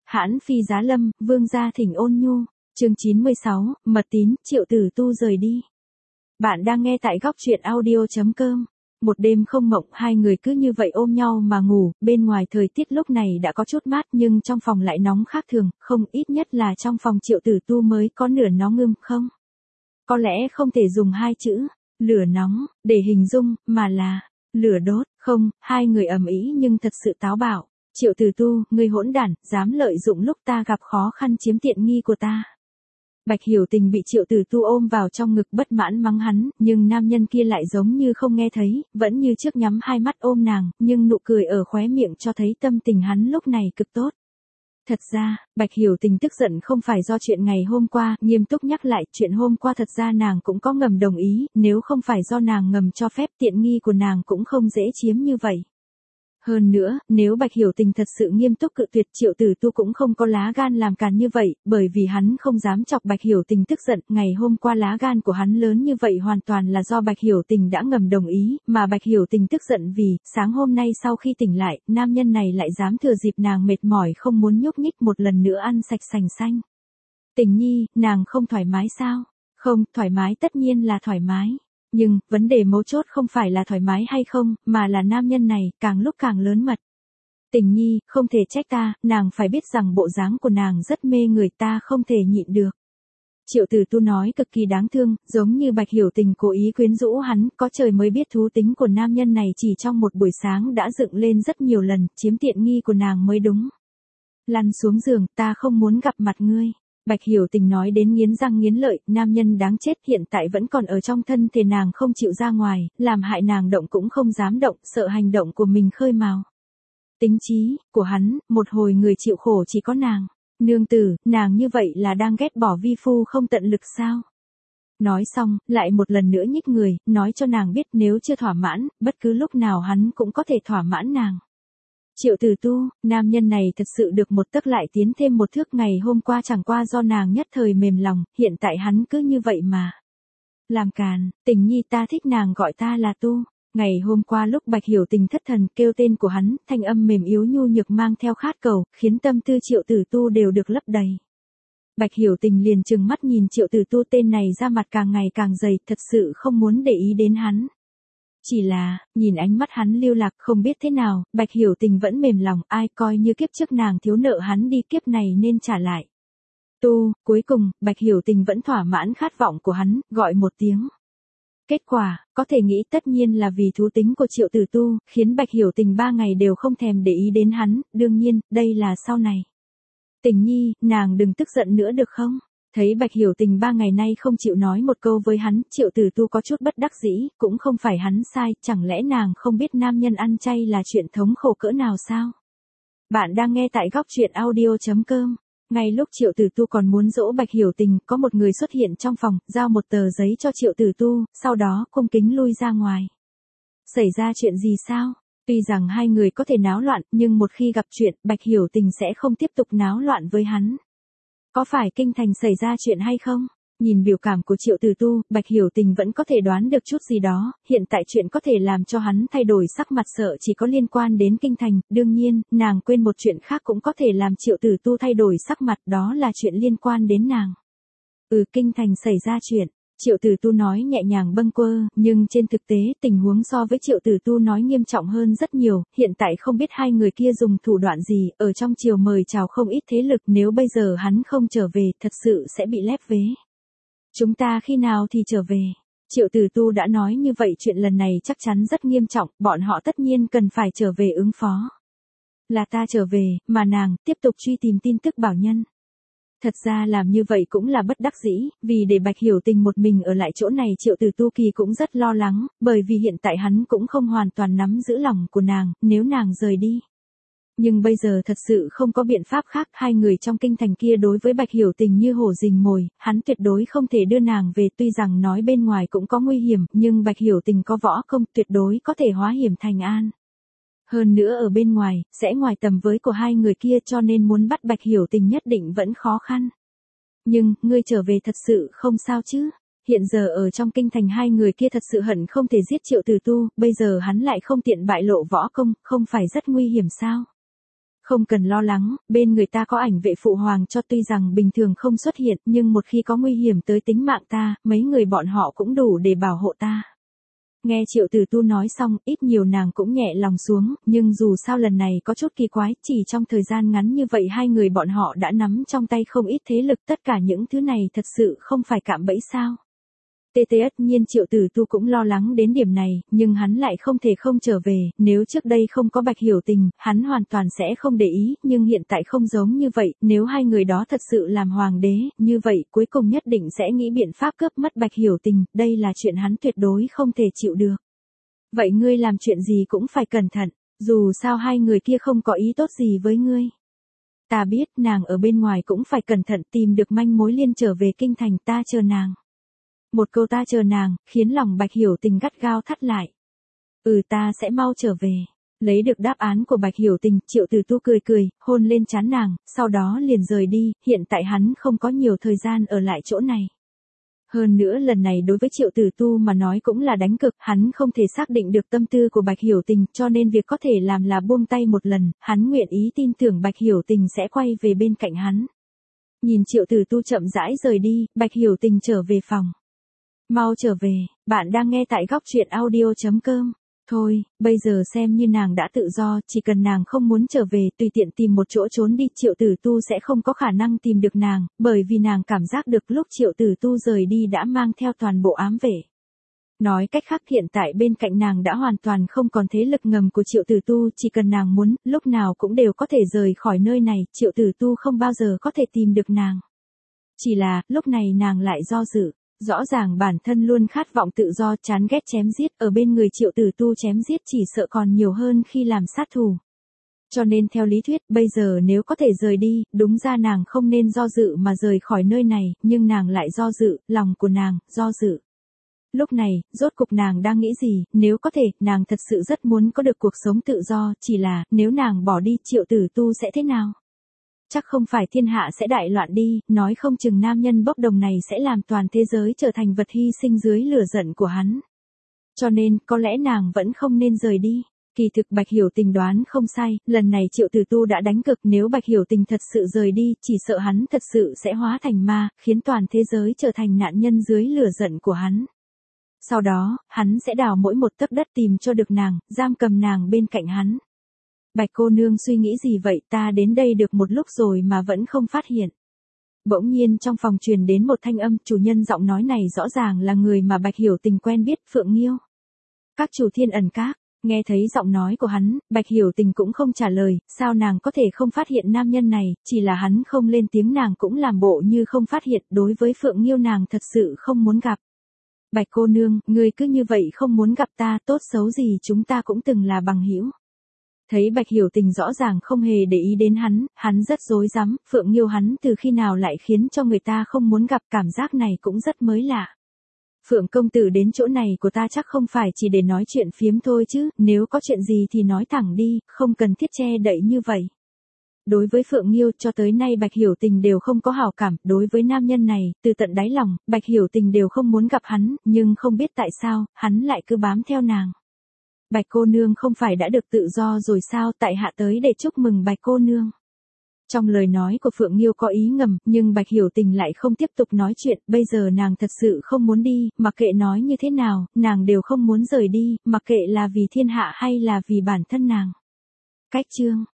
Hãn phi giá lâm, vương gia thỉnh ôn nhu. Chương 96, mật tín, Triệu Tử Tu rời đi. Bạn đang nghe tại góc truyện audio.com. Một đêm không mộng, hai người cứ như vậy ôm nhau mà ngủ, bên ngoài thời tiết lúc này đã có chút mát nhưng trong phòng lại nóng khác thường, không, ít nhất là trong phòng Triệu Tử Tu mới có nửa nó ngưng, không. Có lẽ không thể dùng hai chữ, lửa nóng, để hình dung, mà là, lửa đốt, không, hai người ầm ĩ nhưng thật sự táo bạo. Triệu Tử Tu, ngươi hỗn đản, dám lợi dụng lúc ta gặp khó khăn chiếm tiện nghi của ta. Bạch Hiểu Tình bị Triệu Tử Tu ôm vào trong ngực bất mãn mắng hắn, nhưng nam nhân kia lại giống như không nghe thấy, vẫn như trước nhắm hai mắt ôm nàng, nhưng nụ cười ở khóe miệng cho thấy tâm tình hắn lúc này cực tốt. Thật ra, Bạch Hiểu Tình tức giận không phải do chuyện ngày hôm qua, nghiêm túc nhắc lại, chuyện hôm qua thật ra nàng cũng có ngầm đồng ý, nếu không phải do nàng ngầm cho phép tiện nghi của nàng cũng không dễ chiếm như vậy. Hơn nữa, nếu Bạch Hiểu Tình thật sự nghiêm túc cự tuyệt, Triệu Tử Tu cũng không có lá gan làm càn như vậy, bởi vì hắn không dám chọc Bạch Hiểu Tình tức giận, ngày hôm qua lá gan của hắn lớn như vậy hoàn toàn là do Bạch Hiểu Tình đã ngầm đồng ý, mà Bạch Hiểu Tình tức giận vì, sáng hôm nay sau khi tỉnh lại, nam nhân này lại dám thừa dịp nàng mệt mỏi không muốn nhúc nhích một lần nữa ăn sạch sành xanh. Tình nhi, nàng không thoải mái sao? Không, thoải mái tất nhiên là thoải mái. Nhưng, vấn đề mấu chốt không phải là thoải mái hay không, mà là nam nhân này, càng lúc càng lớn mật. Tình nhi, không thể trách ta, nàng phải biết rằng bộ dáng của nàng rất mê người, ta không thể nhịn được. Triệu Tử Tu nói cực kỳ đáng thương, giống như Bạch Hiểu Tình cố ý quyến rũ hắn, có trời mới biết thú tính của nam nhân này chỉ trong một buổi sáng đã dựng lên rất nhiều lần, chiếm tiện nghi của nàng mới đúng. Lăn xuống giường, ta không muốn gặp mặt ngươi. Bạch Hiểu Tình nói đến nghiến răng nghiến lợi, nam nhân đáng chết hiện tại vẫn còn ở trong thân thể nàng không chịu ra ngoài, làm hại nàng động cũng không dám động, sợ hành động của mình khơi mào. Tính trí của hắn, một hồi người chịu khổ chỉ có nàng. Nương tử, nàng như vậy là đang ghét bỏ vi phu không tận lực sao? Nói xong, lại một lần nữa nhích người, nói cho nàng biết nếu chưa thỏa mãn, bất cứ lúc nào hắn cũng có thể thỏa mãn nàng. Triệu Tử Tu, nam nhân này thật sự được một tấc lại tiến thêm một thước, ngày hôm qua chẳng qua do nàng nhất thời mềm lòng, hiện tại hắn cứ như vậy mà. Làm càn, Tình nhi ta thích nàng gọi ta là Tu. Ngày hôm qua lúc Bạch Hiểu Tình thất thần kêu tên của hắn, thanh âm mềm yếu nhu nhược mang theo khát cầu, khiến tâm tư Triệu Tử Tu đều được lấp đầy. Bạch Hiểu Tình liền trừng mắt nhìn Triệu Tử Tu, tên này ra mặt càng ngày càng dày, thật sự không muốn để ý đến hắn. Chỉ là, nhìn ánh mắt hắn lưu lạc không biết thế nào, Bạch Hiểu Tình vẫn mềm lòng, ai coi như kiếp trước nàng thiếu nợ hắn đi, kiếp này nên trả lại. Tu, cuối cùng, Bạch Hiểu Tình vẫn thỏa mãn khát vọng của hắn, gọi một tiếng. Kết quả, có thể nghĩ tất nhiên là vì thú tính của Triệu Tử Tu, khiến Bạch Hiểu Tình 3 ngày đều không thèm để ý đến hắn, đương nhiên, đây là sau này. Tình nhi, nàng đừng tức giận nữa được không? Thấy Bạch Hiểu Tình 3 ngày nay không chịu nói một câu với hắn, Triệu Tử Tu có chút bất đắc dĩ, cũng không phải hắn sai, chẳng lẽ nàng không biết nam nhân ăn chay là chuyện thống khổ cỡ nào sao? Bạn đang nghe tại góc truyện audio.com. Ngay lúc Triệu Tử Tu còn muốn dỗ Bạch Hiểu Tình, có một người xuất hiện trong phòng, giao một tờ giấy cho Triệu Tử Tu, sau đó cung kính lui ra ngoài. Xảy ra chuyện gì sao? Tuy rằng hai người có thể náo loạn, nhưng một khi gặp chuyện, Bạch Hiểu Tình sẽ không tiếp tục náo loạn với hắn. Có phải kinh thành xảy ra chuyện hay không? Nhìn biểu cảm của Triệu Tử Tu, Bạch Hiểu Tình vẫn có thể đoán được chút gì đó, hiện tại chuyện có thể làm cho hắn thay đổi sắc mặt sợ chỉ có liên quan đến kinh thành, đương nhiên, nàng quên một chuyện khác cũng có thể làm Triệu Tử Tu thay đổi sắc mặt, đó là chuyện liên quan đến nàng. Kinh thành xảy ra chuyện, Triệu Tử Tu nói nhẹ nhàng bâng quơ, nhưng trên thực tế, tình huống so với Triệu Tử Tu nói nghiêm trọng hơn rất nhiều, hiện tại không biết hai người kia dùng thủ đoạn gì, ở trong triều mời chào không ít thế lực, nếu bây giờ hắn không trở về, thật sự sẽ bị lép vế. Chúng ta khi nào thì trở về? Triệu Tử Tu đã nói như vậy, chuyện lần này chắc chắn rất nghiêm trọng, bọn họ tất nhiên cần phải trở về ứng phó. Là ta trở về, mà nàng, tiếp tục truy tìm tin tức Bảo Nhân. Thật ra làm như vậy cũng là bất đắc dĩ, vì để Bạch Hiểu Tình một mình ở lại chỗ này Triệu Tử Tu kỳ cũng rất lo lắng, bởi vì hiện tại hắn cũng không hoàn toàn nắm giữ lòng của nàng, nếu nàng rời đi. Nhưng bây giờ thật sự không có biện pháp khác, hai người trong kinh thành kia đối với Bạch Hiểu Tình như hổ rình mồi, hắn tuyệt đối không thể đưa nàng về, tuy rằng nói bên ngoài cũng có nguy hiểm, nhưng Bạch Hiểu Tình có võ công, tuyệt đối có thể hóa hiểm thành an. Hơn nữa ở bên ngoài, sẽ ngoài tầm với của hai người kia, cho nên muốn bắt Bạch Hiểu Tình nhất định vẫn khó khăn. Nhưng, ngươi trở về thật sự không sao chứ? Hiện giờ ở trong kinh thành hai người kia thật sự hận không thể giết Triệu Tử Tu, bây giờ hắn lại không tiện bại lộ võ công, không phải rất nguy hiểm sao? Không cần lo lắng, bên người ta có ảnh vệ phụ hoàng cho, tuy rằng bình thường không xuất hiện, nhưng một khi có nguy hiểm tới tính mạng ta, mấy người bọn họ cũng đủ để bảo hộ ta. Nghe Triệu Tử Tu nói xong, ít nhiều nàng cũng nhẹ lòng xuống, nhưng dù sao lần này có chút kỳ quái, chỉ trong thời gian ngắn như vậy hai người bọn họ đã nắm trong tay không ít thế lực, tất cả những thứ này thật sự không phải cạm bẫy sao. Tất nhiên Triệu Tử Tu cũng lo lắng đến điểm này, nhưng hắn lại không thể không trở về, nếu trước đây không có Bạch Hiểu Tình, hắn hoàn toàn sẽ không để ý, nhưng hiện tại không giống như vậy, nếu hai người đó thật sự làm hoàng đế, như vậy cuối cùng nhất định sẽ nghĩ biện pháp cướp mất Bạch Hiểu Tình, đây là chuyện hắn tuyệt đối không thể chịu được. Vậy ngươi làm chuyện gì cũng phải cẩn thận, dù sao hai người kia không có ý tốt gì với ngươi. Ta biết nàng ở bên ngoài cũng phải cẩn thận, tìm được manh mối liên trở về kinh thành, ta chờ nàng. Một câu ta chờ nàng, khiến lòng Bạch Hiểu Tình gắt gao thắt lại. Ta sẽ mau trở về. Lấy được đáp án của Bạch Hiểu Tình, Triệu Tử Tu cười cười, hôn lên trán nàng, sau đó liền rời đi, hiện tại hắn không có nhiều thời gian ở lại chỗ này. Hơn nữa lần này đối với Triệu Tử Tu mà nói cũng là đánh cực, hắn không thể xác định được tâm tư của Bạch Hiểu Tình, cho nên việc có thể làm là buông tay một lần, hắn nguyện ý tin tưởng Bạch Hiểu Tình sẽ quay về bên cạnh hắn. Nhìn Triệu Tử Tu chậm rãi rời đi, Bạch Hiểu Tình trở về phòng. Mau trở về, bạn đang nghe tại góc truyện audio.com. Thôi, bây giờ xem như nàng đã tự do, chỉ cần nàng không muốn trở về, tùy tiện tìm một chỗ trốn đi, Triệu Tử Tu sẽ không có khả năng tìm được nàng, bởi vì nàng cảm giác được lúc Triệu Tử Tu rời đi đã mang theo toàn bộ ám vệ. Nói cách khác hiện tại bên cạnh nàng đã hoàn toàn không còn thế lực ngầm của Triệu Tử Tu, chỉ cần nàng muốn, lúc nào cũng đều có thể rời khỏi nơi này, Triệu Tử Tu không bao giờ có thể tìm được nàng. Chỉ là, lúc này nàng lại do dự. Rõ ràng bản thân luôn khát vọng tự do, chán ghét chém giết, ở bên người Triệu Tử Tu chém giết chỉ sợ còn nhiều hơn khi làm sát thủ. Cho nên theo lý thuyết, bây giờ nếu có thể rời đi, đúng ra nàng không nên do dự mà rời khỏi nơi này, nhưng nàng lại do dự, lòng của nàng, do dự. Lúc này, rốt cục nàng đang nghĩ gì, nếu có thể, nàng thật sự rất muốn có được cuộc sống tự do, chỉ là, nếu nàng bỏ đi Triệu Tử Tu sẽ thế nào? Chắc không phải thiên hạ sẽ đại loạn đi, nói không chừng nam nhân bốc đồng này sẽ làm toàn thế giới trở thành vật hy sinh dưới lửa giận của hắn. Cho nên, có lẽ nàng vẫn không nên rời đi. Kỳ thực Bạch Hiểu Tình đoán không sai, lần này Triệu Tử Tu đã đánh cực, nếu Bạch Hiểu Tình thật sự rời đi, chỉ sợ hắn thật sự sẽ hóa thành ma, khiến toàn thế giới trở thành nạn nhân dưới lửa giận của hắn. Sau đó, hắn sẽ đào mỗi một tấc đất tìm cho được nàng, giam cầm nàng bên cạnh hắn. Bạch cô nương suy nghĩ gì vậy, ta đến đây được một lúc rồi mà vẫn không phát hiện. Bỗng nhiên trong phòng truyền đến một thanh âm, chủ nhân giọng nói này rõ ràng là người mà Bạch Hiểu Tình quen biết, Phượng Nghiêu. Các chủ Thiên Ẩn Các, nghe thấy giọng nói của hắn, Bạch Hiểu Tình cũng không trả lời, sao nàng có thể không phát hiện nam nhân này, chỉ là hắn không lên tiếng nàng cũng làm bộ như không phát hiện, đối với Phượng Nghiêu nàng thật sự không muốn gặp. Bạch cô nương, ngươi cứ như vậy không muốn gặp ta, tốt xấu gì chúng ta cũng từng là bằng hữu. Thấy Bạch Hiểu Tình rõ ràng không hề để ý đến hắn rất rối rắm, Phượng Nghiêu hắn từ khi nào lại khiến cho người ta không muốn gặp, cảm giác này cũng rất mới lạ. Phượng công tử đến chỗ này của ta chắc không phải chỉ để nói chuyện phiếm thôi chứ, nếu có chuyện gì thì nói thẳng đi, không cần thiết che đậy như vậy. Đối với Phượng Nghiêu cho tới nay Bạch Hiểu Tình đều không có hảo cảm, đối với nam nhân này, từ tận đáy lòng, Bạch Hiểu Tình đều không muốn gặp hắn, nhưng không biết tại sao, hắn lại cứ bám theo nàng. Bạch cô nương không phải đã được tự do rồi sao, tại hạ tới để chúc mừng Bạch cô nương. Trong lời nói của Phượng Nghiêu có ý ngầm, nhưng Bạch Hiểu Tình lại không tiếp tục nói chuyện, bây giờ nàng thật sự không muốn đi, mặc kệ nói như thế nào, nàng đều không muốn rời đi, mặc kệ là vì thiên hạ hay là vì bản thân nàng. Cách chương